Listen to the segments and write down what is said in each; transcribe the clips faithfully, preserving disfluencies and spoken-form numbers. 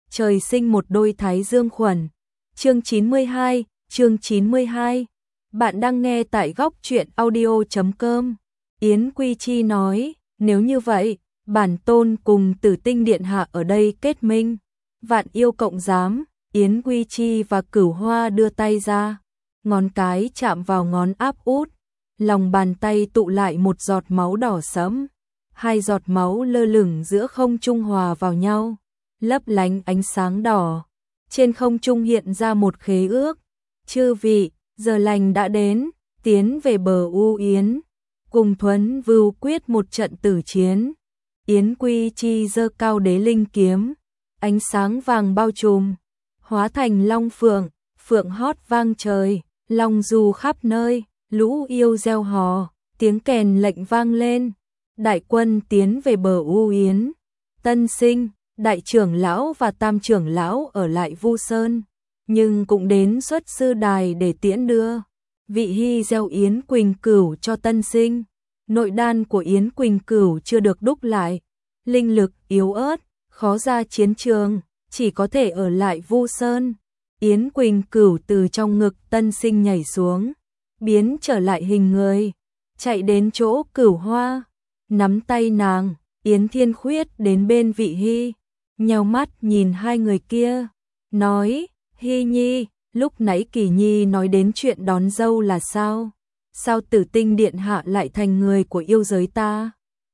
trời sinh một đôi thái dương khuẩn. Chương chín mươi hai, chương chín mươi hai. Bạn đang nghe tại góc truyện audio chấm com. Yến Quy Chi nói, nếu như vậy, bản tôn cùng Tử Tinh Điện Hạ ở đây kết minh. Vạn yêu cộng giám. Yến Quy Chi và Cửu Hoa đưa tay ra, ngón cái chạm vào ngón áp út, lòng bàn tay tụ lại một giọt máu đỏ sẫm. Hai giọt máu lơ lửng giữa không trung hòa vào nhau, lấp lánh ánh sáng đỏ. Trên không trung hiện ra một khế ước. Chư vị, giờ lành đã đến, tiến về bờ U Yến, cùng Thuấn Vưu quyết một trận tử chiến. Yến Quy Chi giơ cao đế linh kiếm, ánh sáng vàng bao trùm, hóa thành long phượng, phượng hót vang trời, long du khắp nơi, lũ yêu reo hò, tiếng kèn lệnh vang lên. Đại quân tiến về bờ U Yến. Tân Sinh, đại trưởng lão và tam trưởng lão ở lại Vu Sơn, nhưng cũng đến xuất sư đài để tiễn đưa. Vị Hy gieo Yến Quỳnh Cửu cho Tân Sinh. Nội đan của Yến Quỳnh Cửu chưa được đúc lại, linh lực yếu ớt, khó ra chiến trường, chỉ có thể ở lại Vu Sơn. Yến Quỳnh Cửu từ trong ngực Tân Sinh nhảy xuống, biến trở lại hình người, chạy đến chỗ Cửu Hoa, nắm tay nàng. Yến Thiên Khuyết đến bên Vị Hy, nheo mắt nhìn hai người kia, nói, Hy Nhi, lúc nãy Kỳ Nhi nói đến chuyện đón dâu là sao? Sao Tử Tinh Điện Hạ lại thành người của yêu giới ta?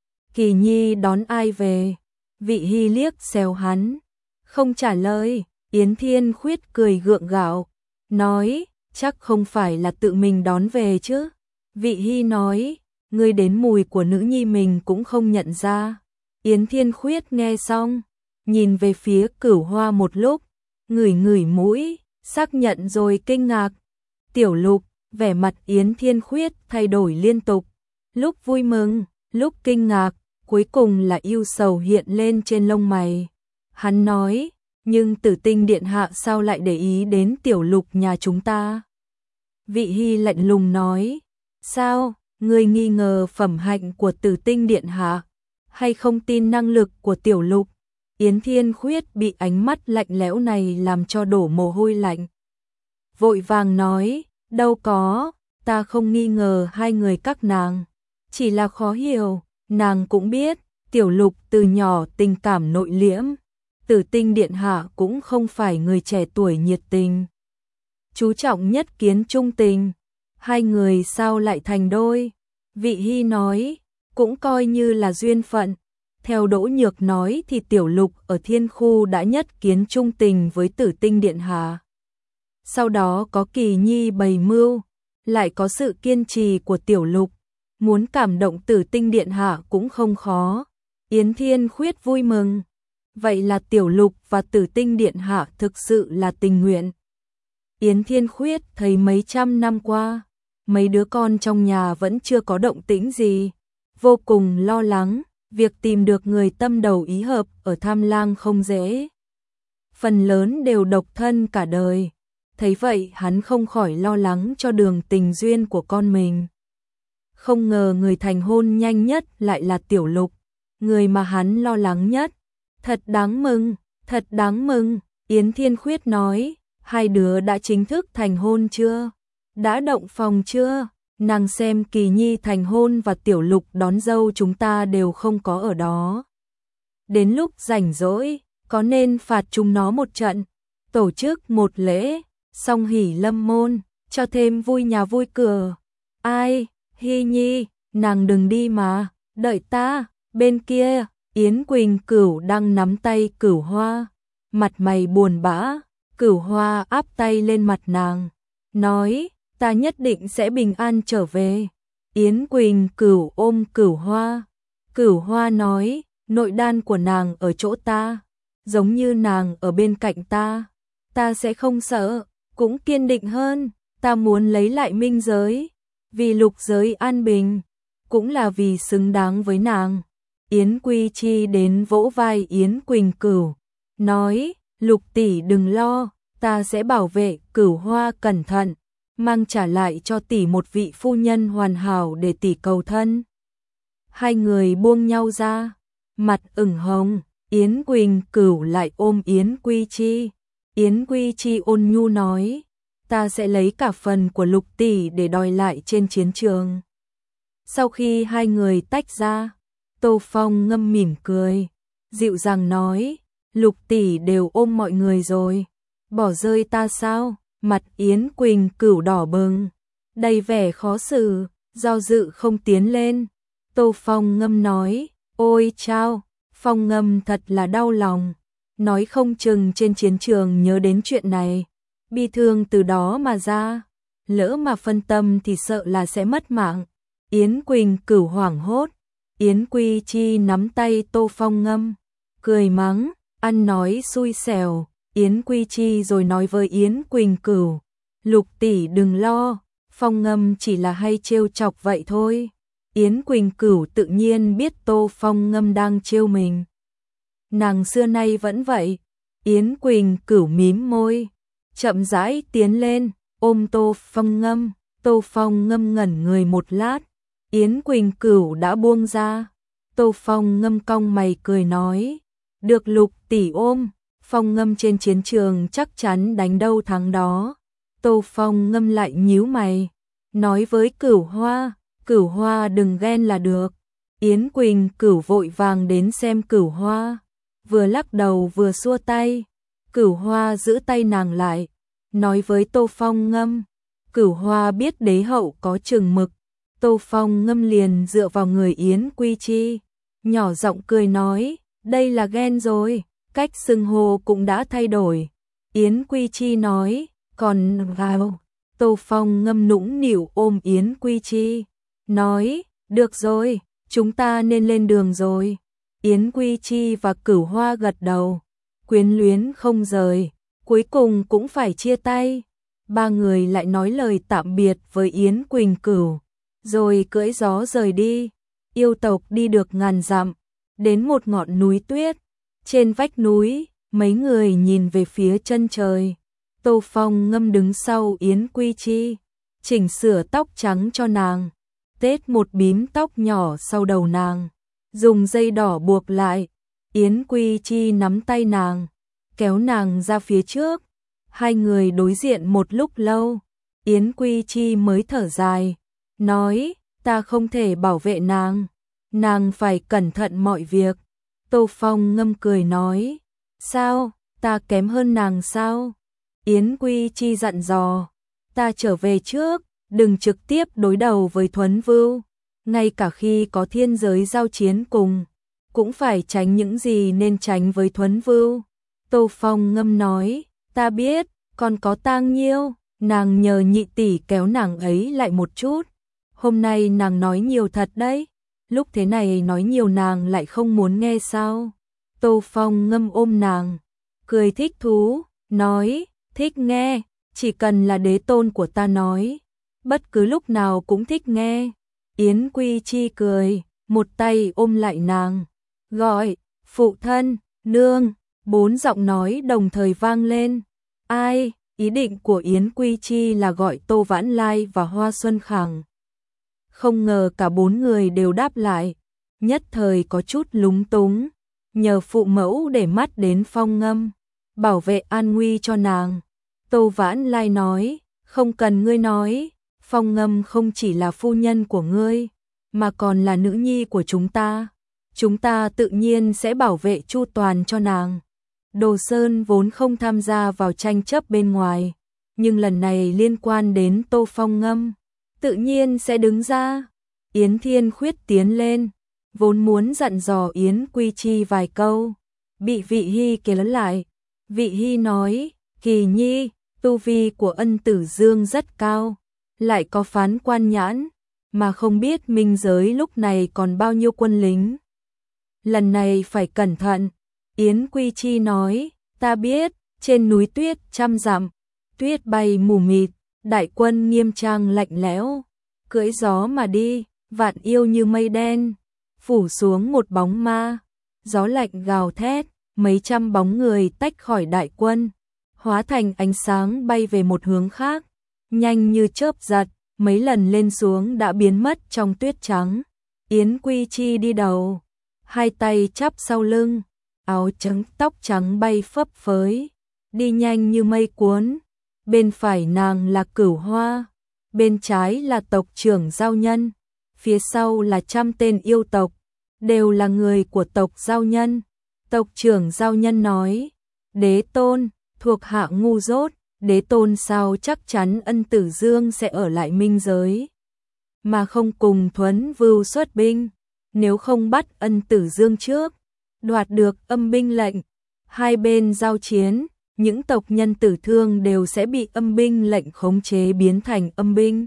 Kỳ Nhi đón ai về? Vị Hy liếc xéo hắn, không trả lời. Yến Thiên Khuyết cười gượng gạo, nói, chắc không phải là tự mình đón về chứ? Vị Hy nói, ngươi đến mùi của nữ nhi mình cũng không nhận ra. Yến Thiên Khuyết nghe xong, nhìn về phía Cửu Hoa một lúc, ngửi ngửi mũi, xác nhận rồi kinh ngạc. Tiểu Lục, vẻ mặt Yến Thiên Khuyết thay đổi liên tục, lúc vui mừng, lúc kinh ngạc, cuối cùng là ưu sầu hiện lên trên lông mày. Hắn nói, nhưng Tử Tinh Điện Hạ sao lại để ý đến Tiểu Lục nhà chúng ta? Vị Hy lạnh lùng nói, sao, ngươi nghi ngờ phẩm hạnh của Tử Tinh Điện Hạ, hay không tin năng lực của Tiểu Lục? Yến Thiên Khuyết bị ánh mắt lạnh lẽo này làm cho đổ mồ hôi lạnh. Vội vàng nói, đâu có, ta không nghi ngờ hai người các nàng, chỉ là khó hiểu, nàng cũng biết, Tiểu Lục từ nhỏ tình cảm nội liễm, Tử Tinh Điện Hạ cũng không phải người trẻ tuổi nhiệt tình, chú trọng nhất kiến trung tình, hai người sao lại thành đôi? Vị Hy nói, cũng coi như là duyên phận. Theo Đỗ Nhược nói thì Tiểu Lục ở Thiên Khu đã nhất kiến trung tình với Tử Tinh Điện Hạ. Sau đó có Kỳ Nhi bày mưu, lại có sự kiên trì của Tiểu Lục, muốn cảm động Tử Tinh Điện Hạ cũng không khó. Yến Thiên Khuyết vui mừng, vậy là Tiểu Lục và Tử Tinh Điện Hạ thực sự là tình nguyện. Yến Thiên Khuyết thấy mấy trăm năm qua, mấy đứa con trong nhà vẫn chưa có động tĩnh gì, vô cùng lo lắng, việc tìm được người tâm đầu ý hợp ở Tham Lang không dễ. Phần lớn đều độc thân cả đời, thấy vậy hắn không khỏi lo lắng cho đường tình duyên của con mình. Không ngờ người thành hôn nhanh nhất lại là Tiểu Lục, người mà hắn lo lắng nhất. Thật đáng mừng, thật đáng mừng. Yến Thiên Khuyết nói, hai đứa đã chính thức thành hôn chưa? Đã động phòng chưa? Nàng xem Kỳ Nhi thành hôn và Tiểu Lục đón dâu chúng ta đều không có ở đó. Đến lúc rảnh rỗi, có nên phạt chúng nó một trận, tổ chức một lễ, song hỷ lâm môn, cho thêm vui nhà vui cửa. Ai, Hy Nhi, nàng đừng đi mà, đợi ta. Bên kia, Yến Quỳnh Cửu đang nắm tay Cửu Hoa, mặt mày buồn bã. Cửu Hoa áp tay lên mặt nàng, nói, ta nhất định sẽ bình an trở về. Yến Quỳnh Cửu ôm Cửu Hoa. Cửu Hoa nói, nội đan của nàng ở chỗ ta, giống như nàng ở bên cạnh ta, ta sẽ không sợ, cũng kiên định hơn. Ta muốn lấy lại minh giới, vì lục giới an bình, cũng là vì xứng đáng với nàng. Yến Quy Chi đến vỗ vai Yến Quỳnh Cửu, nói, Lục tỷ đừng lo, ta sẽ bảo vệ. Cửu Hoa cẩn thận, mang trả lại cho tỷ một vị phu nhân hoàn hảo để tỷ cầu thân. Hai người buông nhau ra, mặt ửng hồng, Yến Quỳnh Cửu lại ôm Yến Quy Chi. Yến Quy Chi ôn nhu nói, ta sẽ lấy cả phần của Lục tỷ để đòi lại trên chiến trường. Sau khi hai người tách ra, Tô Phong Ngâm mỉm cười, dịu dàng nói, Lục tỷ đều ôm mọi người rồi, bỏ rơi ta sao? Mặt Yến Quỳnh Cửu đỏ bừng, đầy vẻ khó xử, do dự không tiến lên. Tô Phong Ngâm nói, ôi chao, Phong Ngâm thật là đau lòng, nói không chừng trên chiến trường nhớ đến chuyện này, bi thương từ đó mà ra, lỡ mà phân tâm thì sợ là sẽ mất mạng. Yến Quỳnh Cửu hoảng hốt, Yến Quy Chi nắm tay Tô Phong Ngâm, cười mắng, ăn nói xui xẻo. Yến Quy Chi rồi nói với Yến Quỳnh Cửu, Lục tỷ đừng lo, Phong Ngâm chỉ là hay trêu chọc vậy thôi. Yến Quỳnh Cửu tự nhiên biết Tô Phong Ngâm đang trêu mình. Nàng xưa nay vẫn vậy. Yến Quỳnh Cửu mím môi, chậm rãi tiến lên, ôm Tô Phong Ngâm. Tô Phong Ngâm ngẩn người một lát, Yến Quỳnh Cửu đã buông ra. Tô Phong Ngâm cong mày cười nói, được Lục tỷ ôm, Phong Ngâm trên chiến trường chắc chắn đánh đâu thắng đó. Tô Phong Ngâm lại nhíu mày, nói với Cửu Hoa, Cửu Hoa đừng ghen là được. Yến Quỳnh Cửu vội vàng đến xem Cửu Hoa, vừa lắc đầu vừa xua tay. Cửu Hoa giữ tay nàng lại, nói với Tô Phong Ngâm. Cửu Hoa biết đế hậu có chừng mực, Tô Phong Ngâm liền dựa vào người Yến Quy Chi, nhỏ giọng cười nói, đây là ghen rồi, cách xưng hô cũng đã thay đổi. Yến Quy Chi nói, còn gào. Tô Phong Ngâm nũng nịu ôm Yến Quy Chi, nói, được rồi, chúng ta nên lên đường rồi. Yến Quy Chi và Cửu Hoa gật đầu, quyến luyến không rời, cuối cùng cũng phải chia tay. Ba người lại nói lời tạm biệt với Yến Quỳnh Cửu, rồi cưỡi gió rời đi. Yêu tộc đi được ngàn dặm, đến một ngọn núi tuyết. Trên vách núi, mấy người nhìn về phía chân trời. Tô Phong Ngâm đứng sau Yến Quy Chi, chỉnh sửa tóc trắng cho nàng, tết một bím tóc nhỏ sau đầu nàng, dùng dây đỏ buộc lại. Yến Quy Chi nắm tay nàng, kéo nàng ra phía trước. Hai người đối diện một lúc lâu, Yến Quy Chi mới thở dài, nói, ta không thể bảo vệ nàng, nàng phải cẩn thận mọi việc. Tô Phong Ngâm cười nói, sao, ta kém hơn nàng sao? Yến Quy Chi dặn dò, ta trở về trước, đừng trực tiếp đối đầu với Thuấn Vưu, ngay cả khi có thiên giới giao chiến cùng, cũng phải tránh những gì nên tránh với Thuấn Vưu. Tô Phong Ngâm nói, ta biết, còn có Tang Nhiêu, nàng nhờ nhị tỷ kéo nàng ấy lại một chút. Hôm nay nàng nói nhiều thật đấy, lúc thế này nói nhiều nàng lại không muốn nghe sao? Tô Phong Ngâm ôm nàng, cười thích thú, nói, thích nghe, chỉ cần là đế tôn của ta nói, bất cứ lúc nào cũng thích nghe. Yến Quy Chi cười, một tay ôm lại nàng, gọi, phụ thân, nương, bốn giọng nói đồng thời vang lên. Ai? Ý định của Yến Quy Chi là gọi Tô Vãn Lai và Hoa Xuân Khẳng. Không ngờ cả bốn người đều đáp lại, nhất thời có chút lúng túng, nhờ phụ mẫu để mắt đến Phong Ngâm, bảo vệ an nguy cho nàng. Tô Vãn Lai nói, không cần ngươi nói, Phong Ngâm không chỉ là phu nhân của ngươi, mà còn là nữ nhi của chúng ta. Chúng ta tự nhiên sẽ bảo vệ chu toàn cho nàng. Đồ Sơn vốn không tham gia vào tranh chấp bên ngoài, nhưng lần này liên quan đến Tô Phong Ngâm, tự nhiên sẽ đứng ra. Yến Thiên Khuyết tiến lên, vốn muốn dặn dò Yến Quy Chi vài câu, bị Vị Hy kéo lại. Vị Hy nói, Kỳ Nhi, tu vi của Ân Tử Dương rất cao, lại có phán quan nhãn, mà không biết minh giới lúc này còn bao nhiêu quân lính. Lần này phải cẩn thận. Yến Quy Chi nói, ta biết, trên núi tuyết trăm dặm, tuyết bay mù mịt, đại quân nghiêm trang lạnh lẽo, cưỡi gió mà đi, vạn yêu như mây đen, phủ xuống một bóng ma, gió lạnh gào thét, mấy trăm bóng người tách khỏi đại quân, hóa thành ánh sáng bay về một hướng khác, nhanh như chớp giật, mấy lần lên xuống đã biến mất trong tuyết trắng. Yến Quy Chi đi đầu, hai tay chắp sau lưng, áo trắng tóc trắng bay phấp phới, đi nhanh như mây cuốn. Bên phải nàng là Cửu Hoa, bên trái là tộc trưởng Giao Nhân, phía sau là trăm tên yêu tộc, đều là người của tộc Giao Nhân. Tộc trưởng Giao Nhân nói, đế tôn, thuộc hạ ngu dốt, đế tôn sao chắc chắn Ân Tử Dương sẽ ở lại minh giới, mà không cùng Thuấn Vưu xuất binh, nếu không bắt Ân Tử Dương trước, đoạt được âm binh lệnh, hai bên giao chiến, những tộc nhân tử thương đều sẽ bị âm binh lệnh khống chế biến thành âm binh.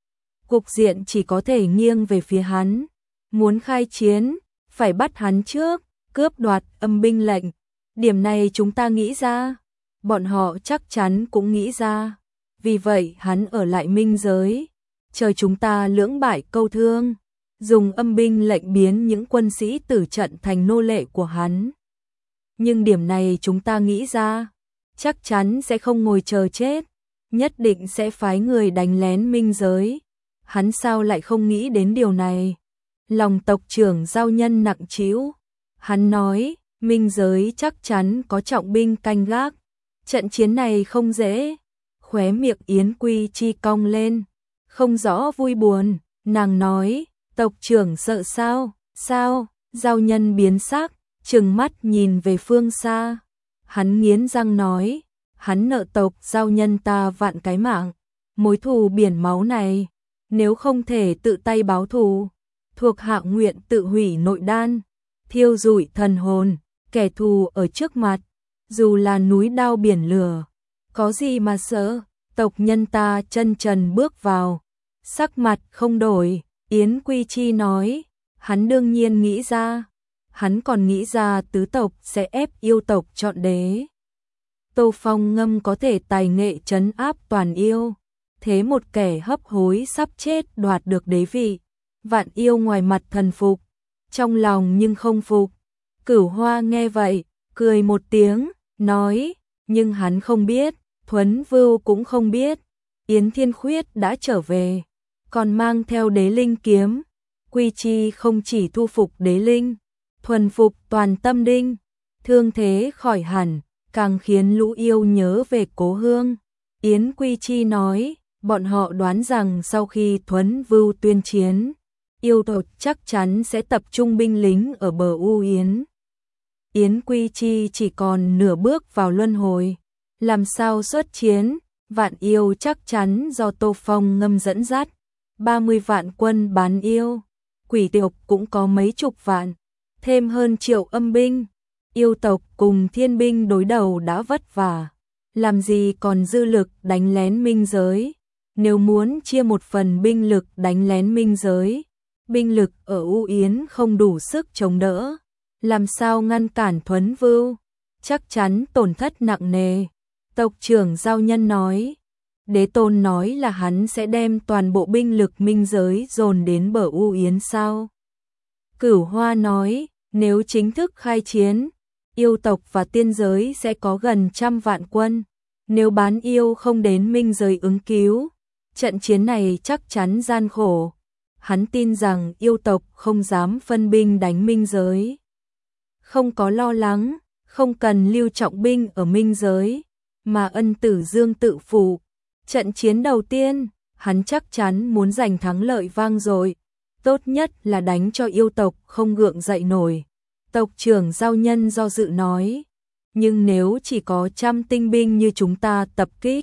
Cục diện chỉ có thể nghiêng về phía hắn, muốn khai chiến, phải bắt hắn trước, cướp đoạt âm binh lệnh. Điểm này chúng ta nghĩ ra, bọn họ chắc chắn cũng nghĩ ra, vì vậy hắn ở lại minh giới, chờ chúng ta lưỡng bại câu thương, dùng âm binh lệnh biến những quân sĩ tử trận thành nô lệ của hắn. Nhưng điểm này chúng ta nghĩ ra, chắc chắn sẽ không ngồi chờ chết, nhất định sẽ phái người đánh lén minh giới. Hắn sao lại không nghĩ đến điều này? Lòng tộc trưởng Giao Nhân nặng trĩu. Hắn nói, minh giới chắc chắn có trọng binh canh gác. Trận chiến này không dễ. Khóe miệng Yến Quy Chi cong lên, không rõ vui buồn. Nàng nói, tộc trưởng sợ sao? Sao? Giao Nhân biến sắc, trừng mắt nhìn về phương xa. Hắn nghiến răng nói, hắn nợ tộc Giao Nhân ta vạn cái mạng. Mối thù biển máu này, nếu không thể tự tay báo thù, thuộc hạ nguyện tự hủy nội đan, thiêu rụi thần hồn, kẻ thù ở trước mặt, dù là núi đao biển lửa, có gì mà sợ. Tộc nhân ta chân trần bước vào, sắc mặt không đổi. Yến Quy Chi nói, hắn đương nhiên nghĩ ra, hắn còn nghĩ ra tứ tộc sẽ ép yêu tộc chọn đế. Tô Phong Ngâm có thể tài nghệ trấn áp toàn yêu, thế một kẻ hấp hối sắp chết đoạt được đế vị, vạn yêu ngoài mặt thần phục, trong lòng nhưng không phục. Cửu Hoa nghe vậy, cười một tiếng, nói, nhưng hắn không biết, Thuấn Vưu cũng không biết, Yến Thiên Khuyết đã trở về, còn mang theo đế linh kiếm. Quy Chi không chỉ thu phục đế linh, thuần phục toàn tâm đinh, thương thế khỏi hẳn, càng khiến lũ yêu nhớ về cố hương. Yến Quy Chi nói, bọn họ đoán rằng sau khi Thuấn Vưu tuyên chiến, yêu tộc chắc chắn sẽ tập trung binh lính ở bờ U Yến. Yến Quy Chi chỉ còn nửa bước vào luân hồi, làm sao xuất chiến, vạn yêu chắc chắn do Tô Phong Ngâm dẫn dắt, ba mươi vạn quân bán yêu, quỷ tộc cũng có mấy chục vạn, thêm hơn triệu âm binh, yêu tộc cùng thiên binh đối đầu đã vất vả, làm gì còn dư lực đánh lén minh giới. Nếu muốn chia một phần binh lực đánh lén minh giới, binh lực ở U Yến không đủ sức chống đỡ, làm sao ngăn cản Thuấn Vưu, chắc chắn tổn thất nặng nề. Tộc trưởng Giao Nhân nói, đế tôn nói là hắn sẽ đem toàn bộ binh lực minh giới dồn đến bờ U Yến sao? Cửu Hoa nói, nếu chính thức khai chiến, yêu tộc và tiên giới sẽ có gần trăm vạn quân, nếu bán yêu không đến minh giới ứng cứu, trận chiến này chắc chắn gian khổ. Hắn tin rằng yêu tộc không dám phân binh đánh minh giới. Không có lo lắng, không cần lưu trọng binh ở minh giới, mà Ân Tử Dương tự phụ. Trận chiến đầu tiên, hắn chắc chắn muốn giành thắng lợi vang dội, tốt nhất là đánh cho yêu tộc không gượng dậy nổi. Tộc trưởng Giao Nhân do dự nói, nhưng nếu chỉ có trăm tinh binh như chúng ta tập kích,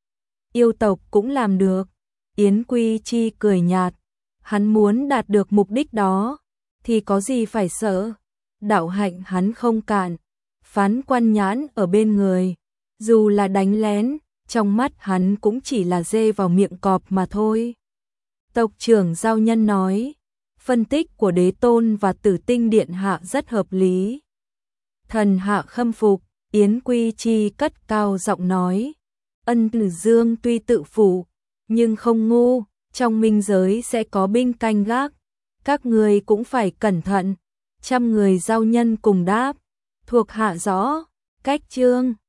yêu tộc cũng làm được. Yến Quy Chi cười nhạt, hắn muốn đạt được mục đích đó, thì có gì phải sợ. Đạo hạnh hắn không cạn, phán quan nhãn ở bên người, dù là đánh lén, trong mắt hắn cũng chỉ là dê vào miệng cọp mà thôi. Tộc trưởng Giao Nhân nói, phân tích của đế tôn và Tử Tinh Điện Hạ rất hợp lý. Thần hạ khâm phục. Yến Quy Chi cất cao giọng nói, Ân Tử Dương tuy tự phụ, nhưng không ngu, trong minh giới sẽ có binh canh gác, các người cũng phải cẩn thận. Trăm người Giao Nhân cùng đáp, thuộc hạ rõ, cách chương.